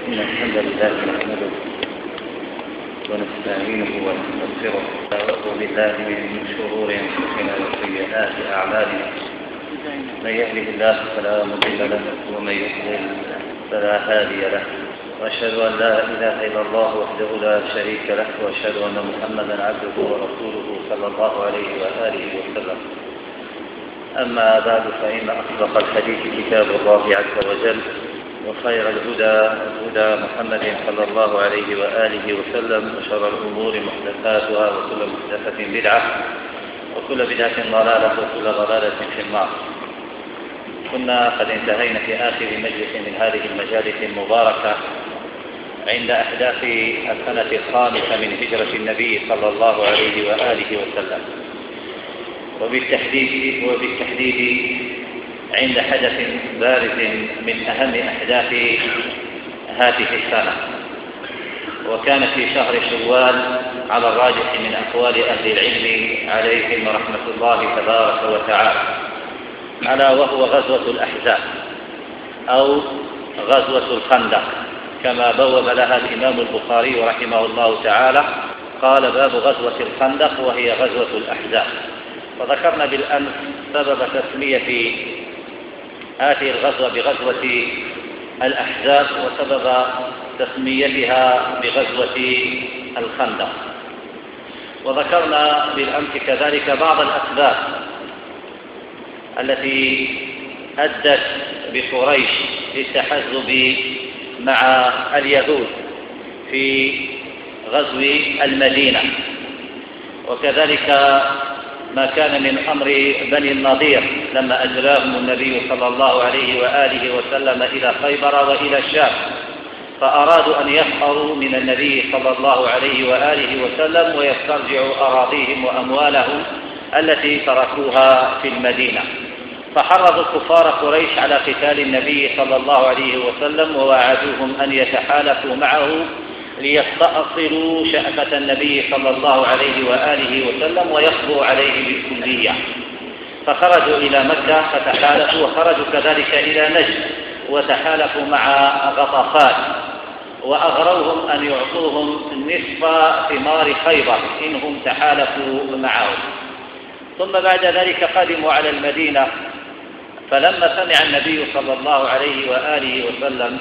إن الحمد لله نحمده ونستعينه ونستغفره ونعوذ بالله من شرور أنفسنا وسيئات أعمالنا. من يهده الله فلا مضل له ومن يضلل فلا هادي له، وأشهد أن لا إله إلا الله وحده لا شريك له، وأشهد أن محمدا عبده ورسوله صلى الله عليه وآله وسلم. أما بعد، فإن أصدق الحديث كتاب الله عز وجل، وخير الهدى هدى محمد صلى الله عليه وآله وسلم، وشر الأمور محدثاتها، وكل محدثة بدعة، وكل بدعة ضلالة، وكل ضلالة في النار. كنا قد انتهينا في آخر مجلس من هذه المجالس المباركة عند أحداث السنة الخامسة من هجرة النبي صلى الله عليه وآله وسلم، وبالتحديد عند حدث بارز من أهم أحداث هذه السنة، وكان في شهر شوال على الراجح من أقوال أهل العلم عليهم رحمة الله تبارك وتعالى، ألا وهو غزوة الأحزاب أو غزوة الخندق كما بوب لها الإمام البخاري رحمه الله تعالى. قال: باب غزوة الخندق، وهي غزوة الأحزاب. وذكرنا بالأمس سبب تسمية هذه الغزوة بغزوة الأحزاب، وسبب تسميتها بغزوة الخندق. وذكرنا بالأمس كذلك بعض الأسباب التي أدت بقريش للتحزب مع اليهود في غزو المدينة، وكذلك ما كان من أمر بني النضير لما أجلاهم النبي صلى الله عليه وآله وسلم إلى خيبر وإلى الشام، فأرادوا أن يسخروا من النبي صلى الله عليه وآله وسلم ويسترجعوا أراضيهم وأموالهم التي تركوها في المدينة، فحرضوا كفار قريش على قتال النبي صلى الله عليه وسلم، ووعدوهم أن يتحالفوا معه ليستأصلوا شأفة النبي صلى الله عليه وآله وسلم ويقضوا عليه بالكلية. فخرجوا إلى مكة فتحالفوا، وخرجوا كذلك إلى نجد وتحالفوا مع غطفان، وأغروهم أن يعطوهم نصف ثمار خيبر إنهم تحالفوا معهم. ثم بعد ذلك قدموا على المدينة، فلما سمع النبي صلى الله عليه وآله وسلم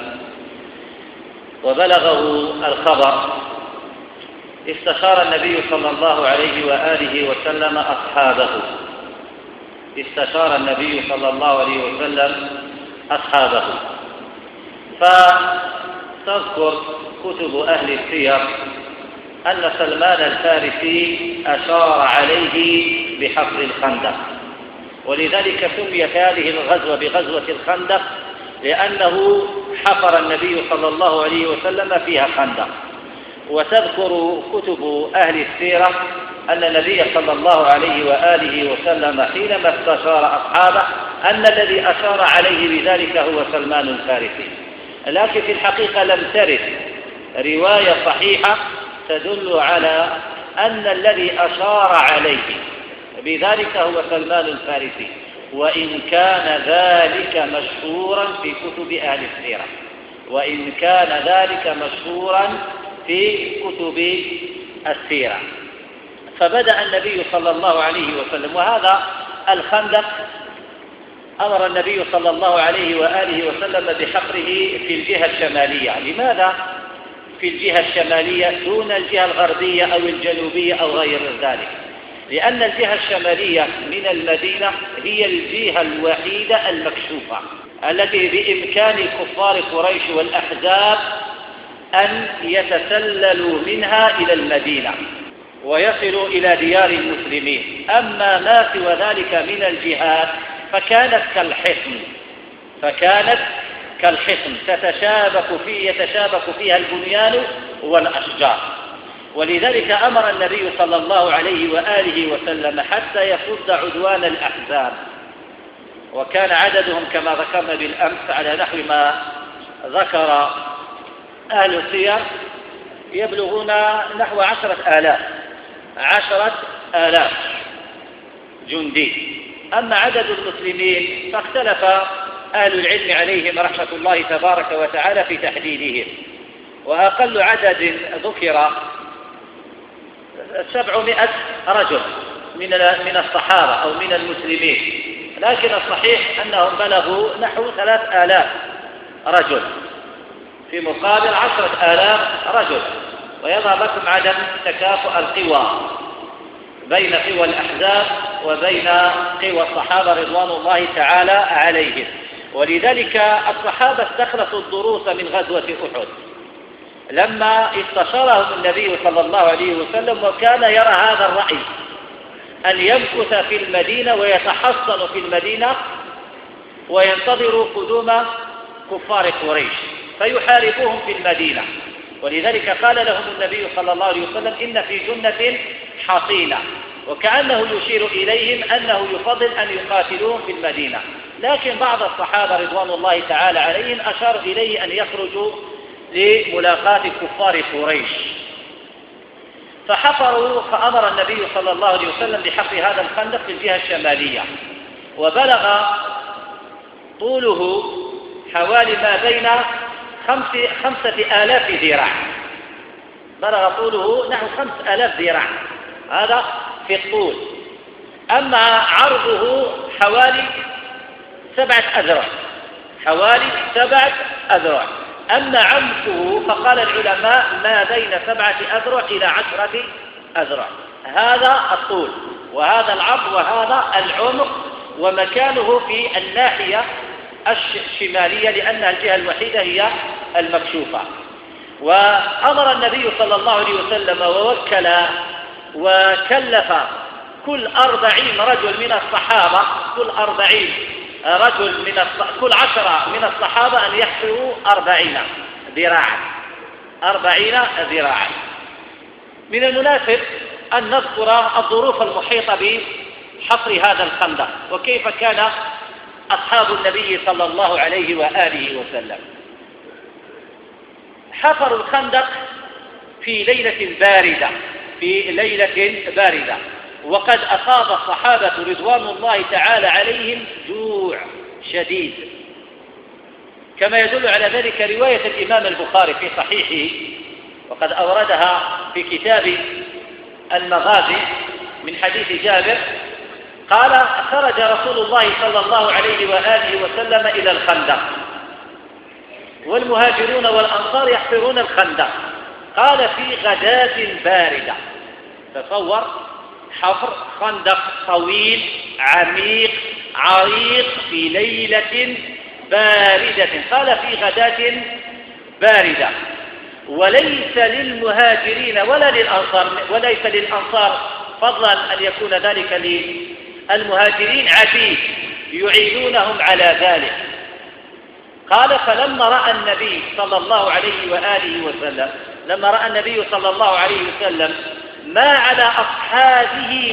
وبلغه الخبر استشار النبي صلى الله عليه وآله وسلم أصحابه. استشار النبي صلى الله عليه وسلم أصحابه. فتذكر كتب أهل السير أن سلمان الفارسي أشار عليه بحفر الخندق، ولذلك سميت هذه الغزوة بغزوة الخندق، لأنه حفر النبي صلى الله عليه وسلم فيها خندق. وتذكر كتب أهل السيرة أن النبي صلى الله عليه وآله وسلم حينما استشار أصحابه أن الذي أشار عليه بذلك هو سلمان الفارسي، لكن في الحقيقة لم ترد رواية صحيحة تدل على أن الذي أشار عليه بذلك هو سلمان الفارسي، وإن كان ذلك مشهورا في كتب أهل السيرة، وإن كان ذلك مشهورا في كتب السيرة. فبدأ النبي صلى الله عليه وسلم، وهذا الخندق أمر النبي صلى الله عليه وآله وسلم بحفره في الجهة الشمالية. لماذا في الجهة الشمالية دون الجهة الغربية أو الجنوبية أو غير ذلك؟ لأن الجهة الشمالية من المدينة هي الجهة الوحيدة المكشوفة التي بإمكان كفار قريش والأحزاب أن يتسللوا منها إلى المدينة ويصلوا إلى ديار المسلمين. أما ما سوى ذلك من الجهات فكانت كالحصن يتشابك فيها البنيان والأشجار. ولذلك أمر النبي صلى الله عليه وآله وسلم حتى يصد عدوان الأحزاب، وكان عددهم كما ذكرنا بالأمس على نحو ما ذكر أهل السير يبلغون نحو 10,000 جندي. أما عدد المسلمين فاختلف أهل العلم عليهم رحمة الله تبارك وتعالى في تحديدهم، وأقل عدد ذكر 700 رجل من الصحابة أو من المسلمين، لكن الصحيح أنهم بلغوا نحو 3000 رجل في مقابل 10,000 رجل. ويظهر لكم عدم تكافؤ القوى بين قوى الأحزاب وبين قوى الصحابة رضوان الله تعالى عليهم. ولذلك الصحابة استخلصوا الدروس من غزوة أحد لما استشارهم النبي صلى الله عليه وسلم، وكان يرى هذا الرأي أن يمكث في المدينة ويتحصن في المدينة وينتظر قدوم كفار قريش فيحاربوهم في المدينة. ولذلك قال لهم النبي صلى الله عليه وسلم إن في جنة حصينة، وكأنه يشير إليهم أنه يفضل أن يقاتلوهم في المدينة. لكن بعض الصحابة رضوان الله تعالى عليهم أشار إليه أن يخرجوا لملاقاة كفار قريش، فحفروا، فأمر النبي صلى الله عليه وسلم بحفر هذا الخندق في الجهة الشمالية، وبلغ طوله حوالي ما بين 5,000 ذراع، بلغ طوله نحو 5,000 ذراع، هذا في الطول. أما عرضه حوالي 7 أذرع، حوالي 7 أذرع. أما عمقه فقال العلماء ما بين 7 أذرع إلى 10 أذرع. هذا الطول وهذا العرض وهذا العمق، ومكانه في الناحية الشمالية لأنها الجهة الوحيدة هي المكشوفة. وأمر النبي صلى الله عليه وسلم ووكل وكلف كل 40 رجل من الصحابة، كل 40 رجل كل 10 من الصحابة أن يحفروا 40 ذراعا، 40 ذراعا. من المناسب أن نذكر الظروف المحيطة بحفر هذا الخندق وكيف كان أصحاب النبي صلى الله عليه وآله وسلم. حفروا الخندق في ليلة باردة، في ليلة باردة، وقد أصاب الصحابة رضوان الله تعالى عليهم جوع شديد، كما يدل على ذلك رواية الإمام البخاري في صحيحه، وقد أوردها في كتاب المغازي من حديث جابر قال: خرج رسول الله صلى الله عليه وآله وسلم إلى الخندق والمهاجرون والأنصار يحفرون الخندق، قال في غداة باردة. تصور حفر خندق طويل عميق عريق في ليلة باردة، قال في غداة باردة، وليس للمهاجرين ولا للأنصار، وليس للأنصار فضلا أن يكون ذلك للمهاجرين عتيد يعينونهم على ذلك. قال: فلما رأى النبي صلى الله عليه وآله وسلم، لما رأى النبي صلى الله عليه وسلم ما على أصحابه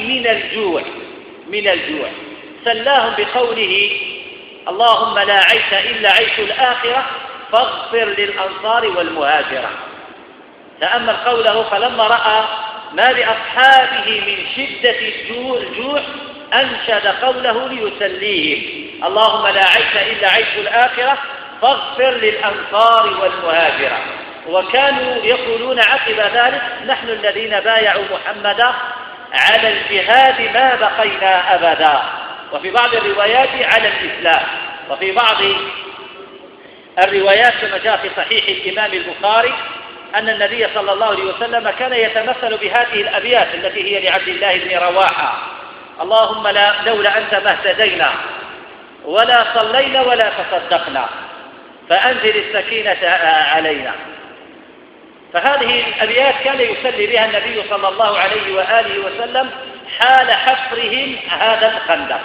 من الجوع سلاهم بقوله: اللهم لا عيش إلا عيش الآخرة فاغفر للأنصار والمهاجرة. تأمل قوله: فلما رأى ما لأصحابه من شدة الجوع أنشد قوله ليسليهم: اللهم لا عيش إلا عيش الآخرة فاغفر للأنصار والمهاجرة. وكانوا يقولون عقب ذلك: نحن الذين بايعوا محمدا على الجهاد ما بقينا أبدا. وفي بعض الروايات على الإسلام، وفي بعض الروايات كما جاء في صحيح الإمام البخاري أن النبي صلى الله عليه وسلم كان يتمثل بهذه الأبيات التي هي لعبد الله بن رواحة: اللهم لولا أنت ما اهتدينا ولا صلينا ولا تصدقنا فأنزل السكينة علينا. فهذه الأبيات كان يسلي بها النبي صلى الله عليه وآله وسلم حال حفرهم هذا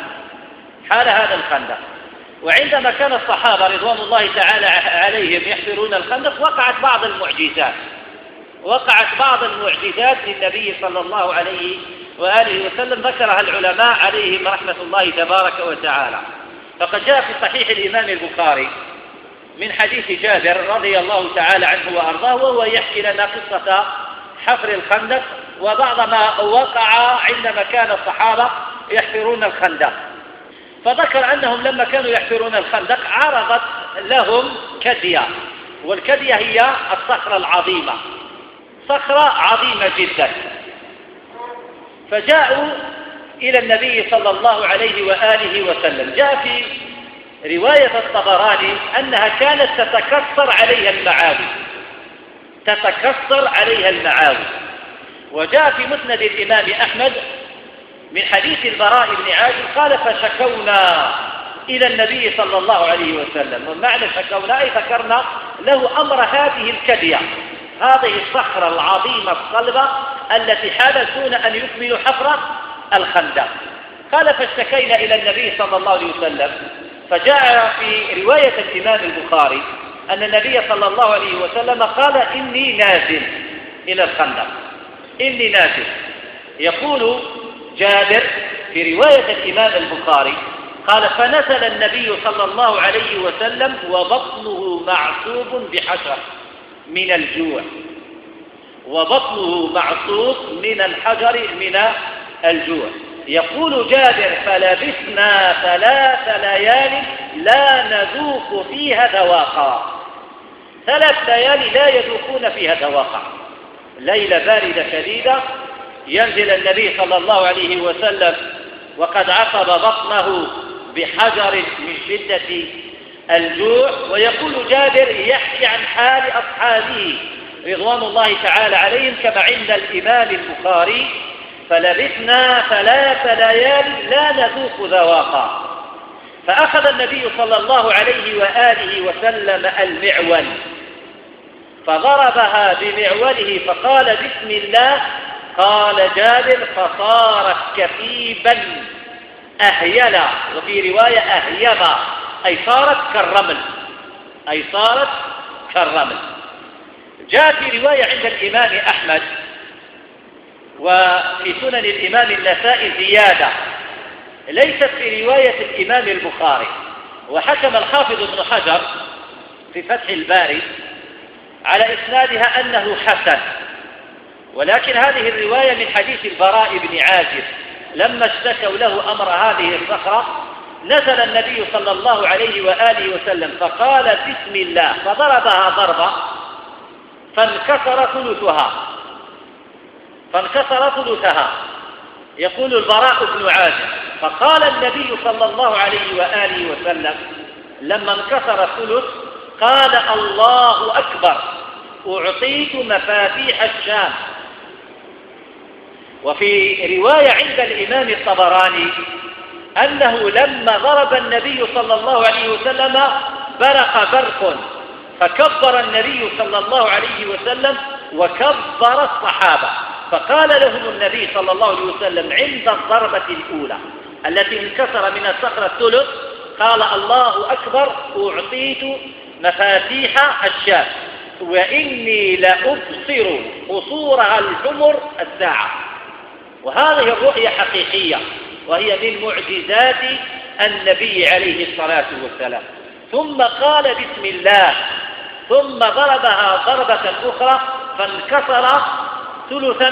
الخندق. وعندما كان الصحابة رضوان الله تعالى عليهم يحفرون الخندق وقعت بعض المعجزات للنبي صلى الله عليه وآله وسلم ذكرها العلماء عليهم رحمة الله تبارك وتعالى. فقد جاء في صحيح الإمام البخاري من حديث جابر رضي الله تعالى عنه وأرضاه، وهو يحكي لنا قصة حفر الخندق وبعض ما وقع عندما كان الصحابة يحفرون الخندق. فذكر أنهم لما كانوا يحفرون الخندق عرضت لهم كدية والكدية هي الصخرة العظيمة، صخرة عظيمة جدا. فجاءوا إلى النبي صلى الله عليه وآله وسلم. جاء في رواية الطبراني أنها كانت تتكسر عليها المعاوي، تتكسر عليها المعاوي. وجاء في مسند الإمام أحمد من حديث البراء بن عازب قال: فشكونا إلى النبي صلى الله عليه وسلم. ومعنى شكونا أي ذكرنا له أمر هذه الكدية، هذه الصخرة العظيمة الصلبة التي حالت دون أن يكملوا حفر الخندق. قال: فاشتكينا إلى النبي صلى الله عليه وسلم. فجاء في رواية الإمام البخاري أن النبي صلى الله عليه وسلم قال: إني نازل إلى الخندق، إني نازل. يقول جابر في رواية الإمام البخاري قال: فنزل النبي صلى الله عليه وسلم وبطنه معصوب بحجر من الجوع، وبطنه معصوب من الحجر من الجوع. يقول جابر: فلبثنا 3 ليال لا نذوق فيها ذواقا، 3 ليالي لا يذوقون فيها ذواقا. ليلة باردة شديدة، ينزل النبي صلى الله عليه وسلم وقد عصب بطنه بحجر من شدة الجوع. ويقول جابر يحكي عن حال أصحابه رضوان الله تعالى عليهم كما عند الإمام البخاري: فلبثنا 3 ليال لا نذوق ذواقا. فأخذ النبي صلى الله عليه وآله وسلم المعول فضربها بمعوله فقال: بسم الله. قال جابر: فصارت كثيبا أهيلا، وفي رواية أهيما، أي صارت كالرمل، أي صارت كالرمل. جاء في رواية عند الإمام أحمد وفي سنن الإمام النسائي زيادة ليست في رواية الإمام البخاري. وحكم الحافظ ابن حجر في فتح الباري على إسنادها أنه حسن، ولكن هذه الرواية من حديث البراء بن عازب لما اشتكوا له أمر هذه الصخرة نزل النبي صلى الله عليه وآله وسلم فقال: بسم الله، فضربها ضربة فانكسر ثلثها. يقول البراء بن عازب: فقال النبي صلى الله عليه وآله وسلم لما انكسر الثلث قال: الله أكبر، أعطيت مفاتيح الشام. وفي رواية عند الإمام الطبراني أنه لما ضرب النبي صلى الله عليه وسلم برق برق، فكبر النبي صلى الله عليه وسلم وكبر الصحابة، فقال لهم النبي صلى الله عليه وسلم عند الضربة الأولى التي انكسر من الصخرة الثلث قال: الله أكبر، أعطيت مفاتيح الشام، وإني لأبصر قصورها الحمر الساعة. وهذه الرؤية حقيقية، وهي من معجزات النبي عليه الصلاة والسلام. ثم قال: بسم الله، ثم ضربها ضربة أخرى فانكسر ثلثا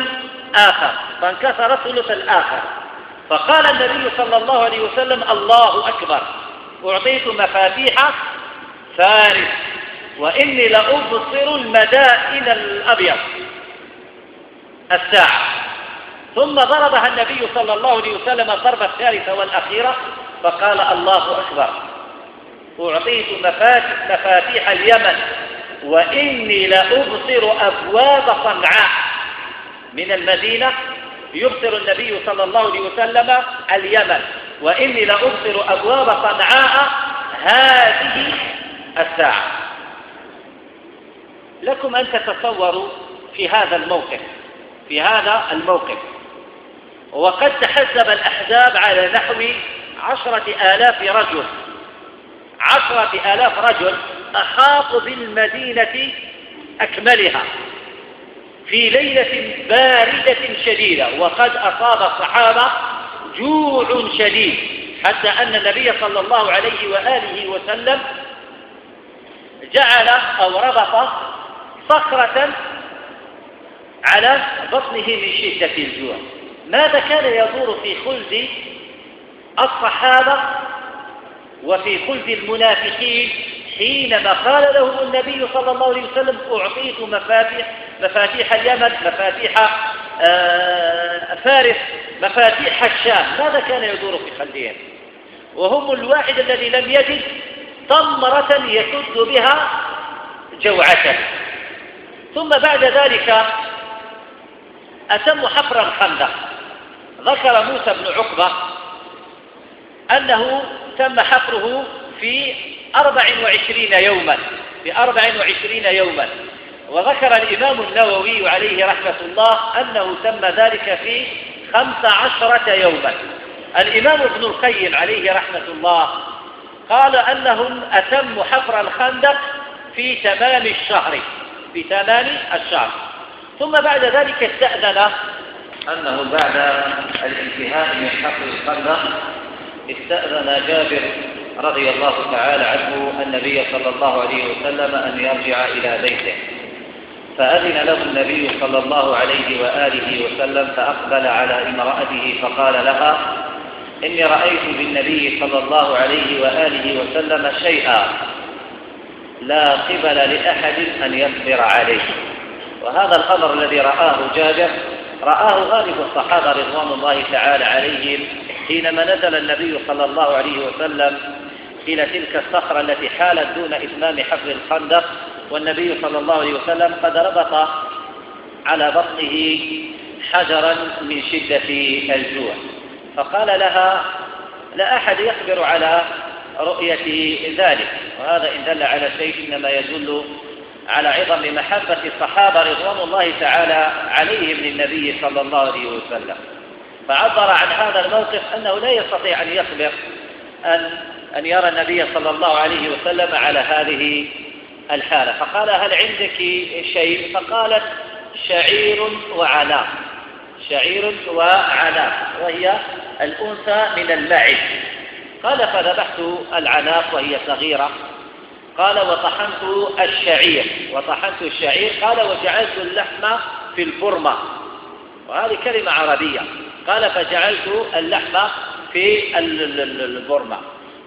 آخر، فقال النبي صلى الله عليه وسلم: الله أكبر، أعطيت مفاتيح فارس، وإني لأبصر المدائن الأبيض الساعة. ثم ضربها النبي صلى الله عليه وسلم الضربة الثالثة والأخيرة فقال: الله أكبر، أعطيت مفاتيح اليمن، وإني لأبصر أبواب صنعاء. من المدينة يبصر النبي صلى الله عليه وسلم اليمن، وإني لأبصر أبواب صنعاء هذه الساعة. لكم أن تتصوروا في هذا الموقف، وقد تحزب الأحزاب على نحو 10,000 رجل، 10,000 رجل أحاطوا بالمدينة أكملها في ليلة باردة شديدة، وقد أصاب الصحابة جوع شديد، حتى أن النبي صلى الله عليه وآله وسلم جعل أو ربط صخرة على بطنه من شدة الجوع. ماذا كان يدور في خلد الصحابة وفي خلد المنافقين حينما قال لهم النبي صلى الله عليه وسلم أعطيت مفاتيح اليمن، مفاتيح فارس، مفاتيح الشام، ماذا كان يدور في خلفهم؟ وهم الواحد الذي لم يجد تمرة يسد بها جوعته. ثم بعد ذلك أتموا حفر الخندق. ذكر موسى بن عقبة أنه تم حفره في 24 يوما، في 24 يوما. وذكر الإمام النووي عليه رحمة الله أنه تم ذلك في 15 يوما. الإمام ابن القيم عليه رحمة الله قال أنهم أتموا حفر الخندق في تمام الشهر، في تمام الشهر. ثم بعد ذلك استأذن أنه بعد الانتهاء من حفر الخندق استأذن جابر رضي الله تعالى عنه النبي صلى الله عليه وسلم أن يرجع إلى بيته، فأذن له النبي صلى الله عليه وآله وسلم، فأقبل على امرأته فقال لها: إني رأيت بالنبي صلى الله عليه وآله وسلم شيئا لا قبل لأحد أن يصبر عليه. وهذا الأمر الذي رآه جابر رآه غالب الصحابة رضوان الله تعالى عليهم حينما نزل النبي صلى الله عليه وسلم إلى تلك الصخرة التي حالت دون إتمام حفر الخندق، والنبي صلى الله عليه وسلم قد ربط على بطنه حجرا من شدة الجوع، فقال لها: لا أحد يصبر على رؤية ذلك. وهذا إن دل على شيء إنما يدل على عظم محبة الصحابة رضوان الله تعالى عليهم للنبي صلى الله عليه وسلم، فعبر عن هذا الموقف أنه لا يستطيع أن يصبر أن يرى النبي صلى الله عليه وسلم على هذه الحالة. فقال: هل عندك شيء؟ فقالت: شعير وعناق. شعير وعناق، وهي الأنثى من المعز. قال: فذبحت العناق وهي صغيرة. قال: وطحنت الشعير. قال: وجعلت اللحم في البرمة، وهذه كلمة عربية. قال: فجعلت اللحم في البرمة.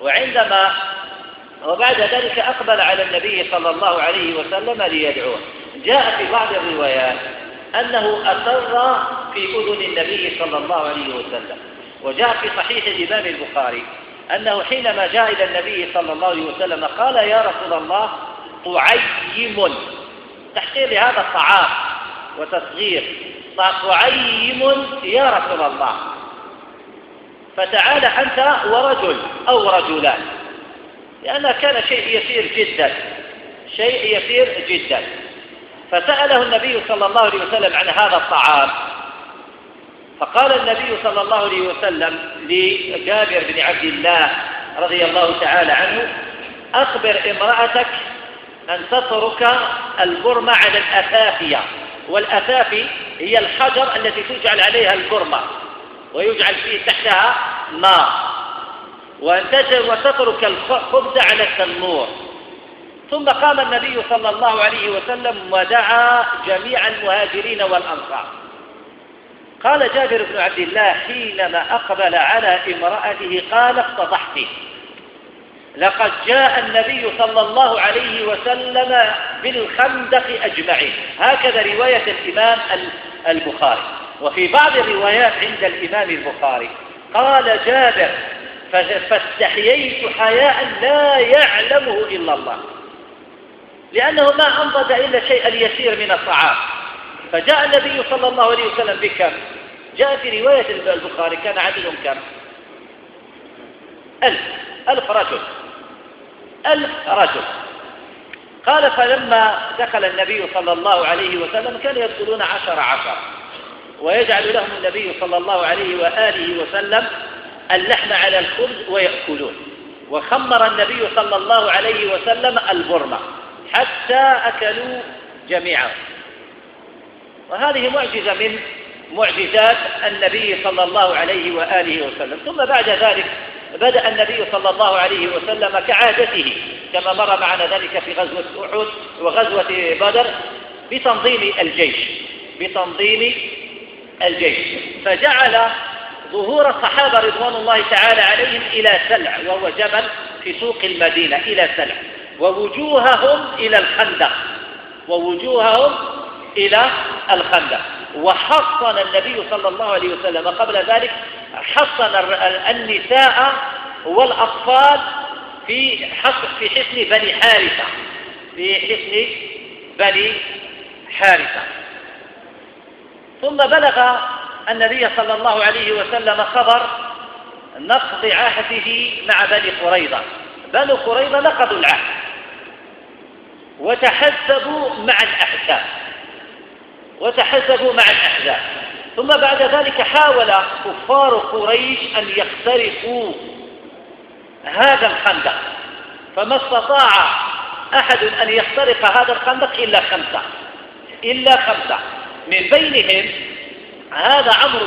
وبعد ذلك أقبل على النبي صلى الله عليه وسلم ليدعوه. جاء في بعض الروايات أنه أسر في أذن النبي صلى الله عليه وسلم. وجاء في صحيح الإمام البخاري أنه حينما جاء إلى النبي صلى الله عليه وسلم قال: يا رسول الله، طعيم، تحقير لهذا الطعام وتصغير، طعيم يا رسول الله، فتعال أنت ورجل أو رجلان، لأنه كان شيء يسير جدا. فسأله النبي صلى الله عليه وسلم عن هذا الطعام، فقال النبي صلى الله عليه وسلم لجابر بن عبد الله رضي الله تعالى عنه: أخبر امرأتك أن تترك البرمة على الأثافية. والأثافي هي الحجر التي تجعل عليها البرمة ويجعل فيه تحتها نار، وتترك الخبز على التنور. ثم قام النبي صلى الله عليه وسلم ودعا جميع المهاجرين والأنصار. قال جابر بن عبد الله: حينما أقبل على امرأته قال: افتضحت، لقد جاء النبي صلى الله عليه وسلم بالخندق أجمعين. هكذا رواية الإمام البخاري. وفي بعض الروايات عند الإمام البخاري قال جابر: فاستحييت حياء لا يعلمه إلا الله، لأنه ما أنضج إلا شيء اليسير من الطعام. فجاء النبي صلى الله عليه وسلم بكم؟ جاء في رواية البخاري كان عددهم كم؟ 1000 رجل. 1000 رجل. قال: فلما دخل النبي صلى الله عليه وسلم كانوا يدخلون 10 ويجعل لهم النبي صلى الله عليه وآله وسلم اللحم على الخبز ويأكلون. وخمر النبي صلى الله عليه وسلم البرمة حتى أكلوا جميعا. وهذه معجزة من معجزات النبي صلى الله عليه وآله وسلم. ثم بعد ذلك بدأ النبي صلى الله عليه وسلم كعادته كما مر معنا ذلك في غزوة أحد وغزوة بدر بتنظيم الجيش، فجعل ظهور الصحابة رضوان الله تعالى عليهم إلى سلع، وهو جبل في سوق المدينة، إلى سلع. ووجوههم إلى الخندق، ووجوههم إلى الخندق. وحصن النبي صلى الله عليه وسلم قبل ذلك، حصن النساء والأطفال في حصن بني حارثة، في حصن بني حارثة. ثم بلغ النبي صلى الله عليه وسلم خبر نقض عهده مع بني قريظة. بنو قريظة نقضوا العهد وتحزبوا مع الأحزاب، ثم بعد ذلك حاول كفار قريش أن يخترقوا هذا الخندق، فما استطاع أحد أن يخترق هذا الخندق إلا خمسة، من بينهم هذا عمرو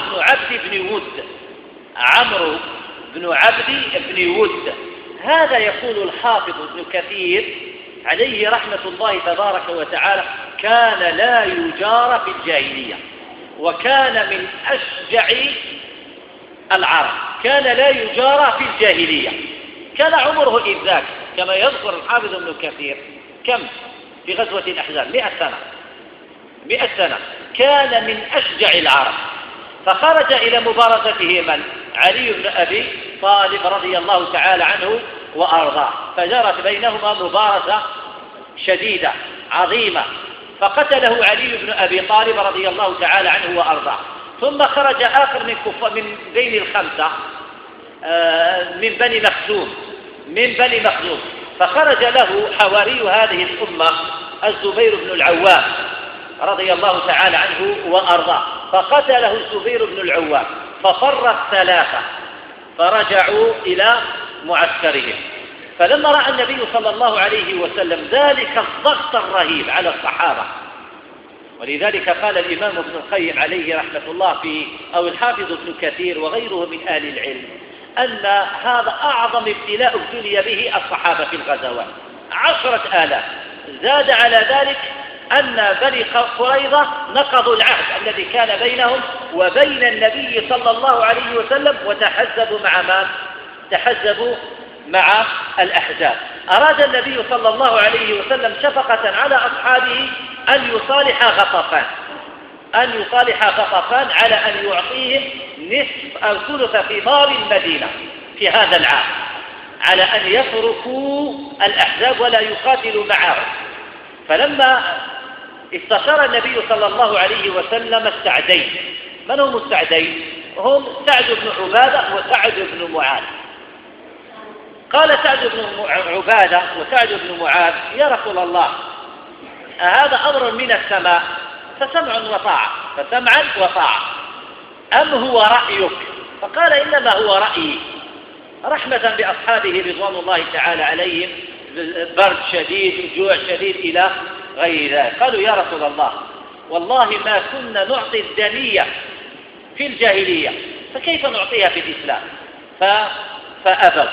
بن عبد بن ود. هذا يقول الحافظ ابن كثير عليه رحمة الله تبارك وتعالى: كان لا يجار في الجاهلية، وكان من أشجع العرب، كان لا يجار في الجاهلية. كان عمره إذ ذاك كما يذكر الحافظ ابن كثير كم في غزوة الأحزاب؟ 100 سنة. كان من أشجع العرب، فخرج إلى مبارزته من؟ علي بن أبي طالب رضي الله تعالى عنه وأرضاه، فجرت بينهما مبارزة شديدة عظيمة، فقتله علي بن أبي طالب رضي الله تعالى عنه وأرضاه. ثم خرج آخر من بين الخمسة، من بني مخزوم، فخرج له حواري هذه الأمة الزبير بن العوام رضي الله تعالى عنه وأرضاه، فقتله الزبير بن العوام، ففر الثلاثة فرجعوا إلى معسكرهم. فلما رأى النبي صلى الله عليه وسلم ذلك الضغط الرهيب على الصحابة، ولذلك قال الإمام ابن القيم عليه رحمة الله أو الحافظ ابن كثير وغيره من أهل العلم أن هذا أعظم ابتلاء ابتلي به الصحابة في الغزوات، 10,000. زاد على ذلك أن بني قريظة نقضوا العهد الذي كان بينهم وبين النبي صلى الله عليه وسلم، وتحزبوا مع من؟ تحزبوا مع الأحزاب. أراد النبي صلى الله عليه وسلم شفقة على أصحابه أن يصالح غطفان على أن يعطيهم نصف أو ثلث ثمار المدينة في هذا العام، على أن يتركوا الأحزاب ولا يقاتلوا معهم. فلما استشار النبي صلى الله عليه وسلم السعدين. من هم السعدين؟ هم سعد بن عبادة وسعد بن معاذ. قال سعد بن عبادة وسعد بن معاذ: يا رسول الله، هذا أمر من السماء فسمعا وطاعة، أم هو رأيك؟ فقال: إنما هو رأيي، رحمة بأصحابه رضوان الله تعالى عليهم، برد شديد جوع شديد إلى غير ذلك. قالوا: يا رسول الله، والله ما كنا نعطي الدنية في الجاهلية، فكيف نعطيها في الإسلام؟ فأبوا.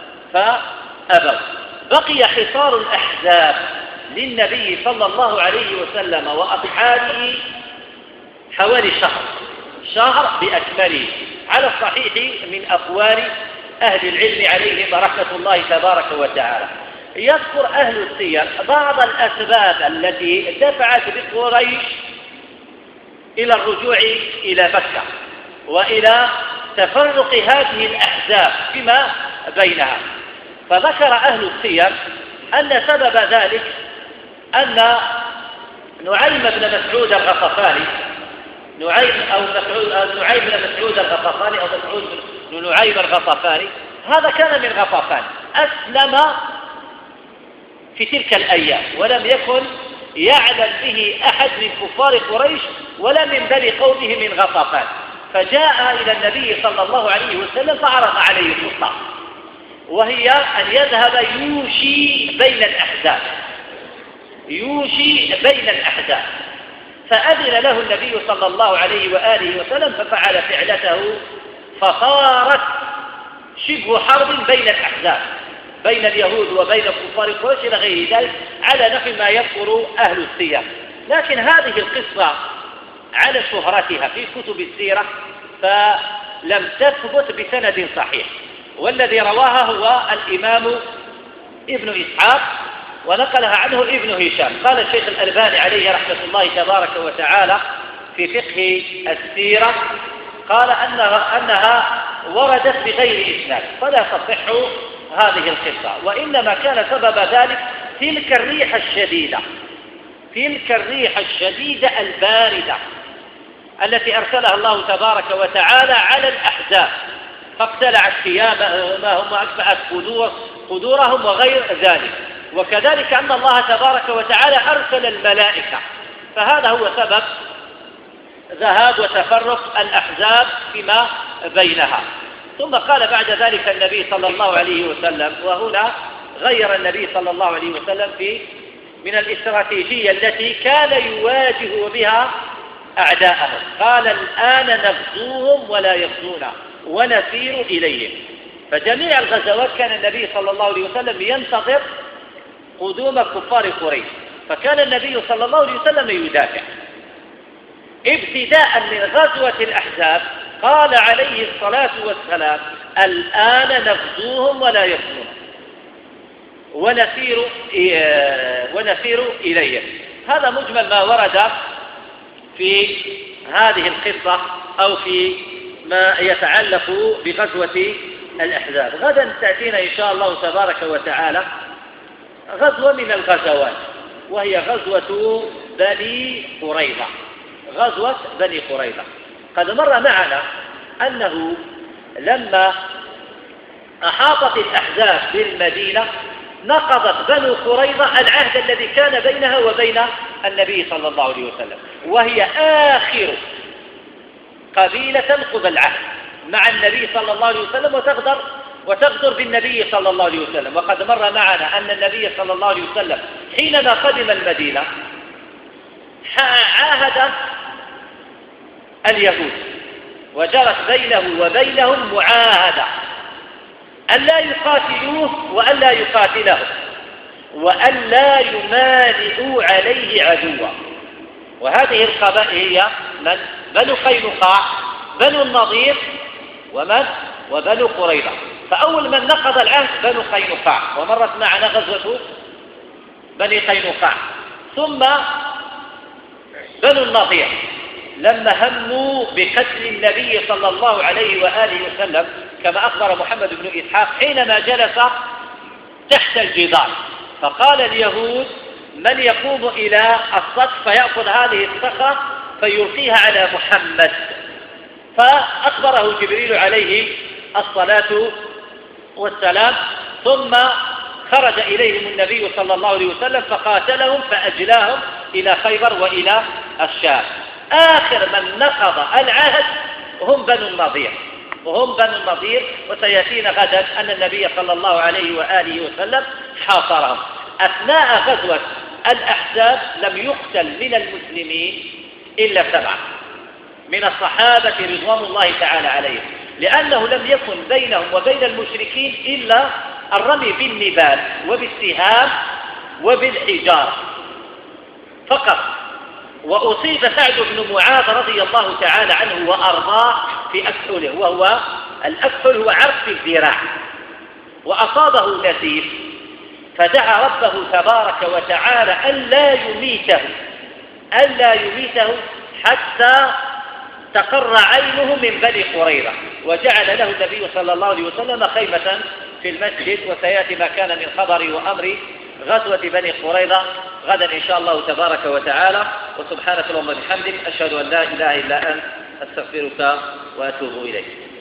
بقي حصار الأحزاب للنبي صلى الله عليه وسلم وأصحابه حوالي شهر بأكمله، على الصحيح من أقوال أهل العلم عليهم رحمة الله تبارك وتعالى. يذكر أهل السير بعض الأسباب التي دفعت بقريش إلى الرجوع إلى مكة وإلى تفرق هذه الأحزاب فيما بينها. فذكر أهل السير أن سبب ذلك أن نعيم بن مسعود الغطفاني، نعيم بن مسعود الغطفاني أو مسعود بن نعيم الغطفاني، هذا كان من غطفان، أسلم في تلك الأيام ولم يكن يعلم به أحد من كفار قريش ولا من بني قومه من غطفان، فجاء إلى النبي صلى الله عليه وسلم فعرض عليه السلطة، وهي أن يذهب يوشي بين الأحزاب. فأذن له النبي صلى الله عليه وآله وسلم ففعل فعلته، فصارت شبه حرب بين الأحزاب، بين اليهود وبين كفار قريش إلى غير ذلك، على نحو ما يذكر أهل السير. لكن هذه القصة على شهرتها في كتب السيرة فلم تثبت بسند صحيح، والذي رواها هو الإمام ابن إسحاق ونقلها عنه ابن هشام. قال الشيخ الألباني عليه رحمة الله تبارك وتعالى في فقه السيرة، قال أنها وردت بغير إسناد فلا تصح هذه القصة، وإنما كان سبب ذلك تلك الريح الشديدة الباردة التي أرسلها الله تبارك وتعالى على الأحزاب، فاقتلعت ثيابهم وأكفأت قدورهم وغير ذلك. وكذلك أن الله تبارك وتعالى أرسل الملائكة، فهذا هو سبب ذهاب وتفرق الأحزاب فيما بينها. ثم قال بعد ذلك النبي صلى الله عليه وسلم، وهنا غير النبي صلى الله عليه وسلم من الاستراتيجية التي كان يواجه بها أعداءهم، قال الآن نغزوهم ولا يغزونا ونسير إليهم. فجميع الغزوات كان النبي صلى الله عليه وسلم ينتظر قدوم كفار قريش، فكان النبي صلى الله عليه وسلم يدافع. ابتداء من غزوة الأحزاب قال عليه الصلاة والسلام الآن نغزوهم ولا يغزونا ونسير إليهم. هذا مجمل ما ورد في هذه القصة أو في ما يتعلق بغزوة الأحزاب. غدا تأتينا إن شاء الله تبارك وتعالى غزوة من الغزوات، وهي غزوة بني قريظة. قد مر معنا أنه لما أحاطت الأحزاب بالمدينة نقضت بنو قريظة العهد الذي كان بينها وبين النبي صلى الله عليه وسلم، وهي آخر قبيلة تنقض العهد مع النبي صلى الله عليه وسلم وتغدر بالنبي صلى الله عليه وسلم. وقد مر معنا أن النبي صلى الله عليه وسلم حينما قدم المدينة عاهد اليهود وجرت بينه وبينهم معاهدة أن لا يقاتلوه وأن لا يقاتله وأن لا يمانعوا عليه عدوا. وهذه القبائل هي من؟ بنو قينقاع، بنو النضير، وبنو قريظة. فأول من نقض العهد بنو قينقاع، ومرت معنا غزوة بني قينقاع. ثم بنو النضير لما هموا بقتل النبي صلى الله عليه وآله وسلم، كما أخبر محمد بن إسحاق حينما جلس تحت الجدار، فقال اليهود من يقوم إلى السطح فيأخذ هذه الصخرة فيلقيها على محمد، فأخبره جبريل عليه الصلاة والسلام، ثم خرج إليهم النبي صلى الله عليه وسلم فقاتلهم فأجلاهم إلى خيبر وإلى الشام. آخر من نقض العهد هم بنو النضير، وسيأتينا غدا أن النبي صلى الله عليه وآله وسلم حاصرهم. أثناء غزوة الأحزاب لم يقتل من المسلمين إلا 7 من الصحابة رضوان الله تعالى عليهم، لأنه لم يكن بينهم وبين المشركين إلا الرمي بالنبال وبالسهام وبالحجارة فقط. وأصيب سعد بن معاذ رضي الله تعالى عنه وأرضاه في أكحله، وهو الأكحل هو عرق الذراع، وأصابه نزيف، فدعا ربه تبارك وتعالى ألا يميته حتى تقر عينه من بني قريظة، وجعل له النبي صلى الله عليه وسلم خيمة في المسجد. وسيأتي ما كان من خبر وأمر غزوة بني قريظة غدا إن شاء الله تبارك وتعالى. وسبحانك اللهم وبحمدك أشهد أن لا إله إلا أنت أستغفرك وأتوب إليك.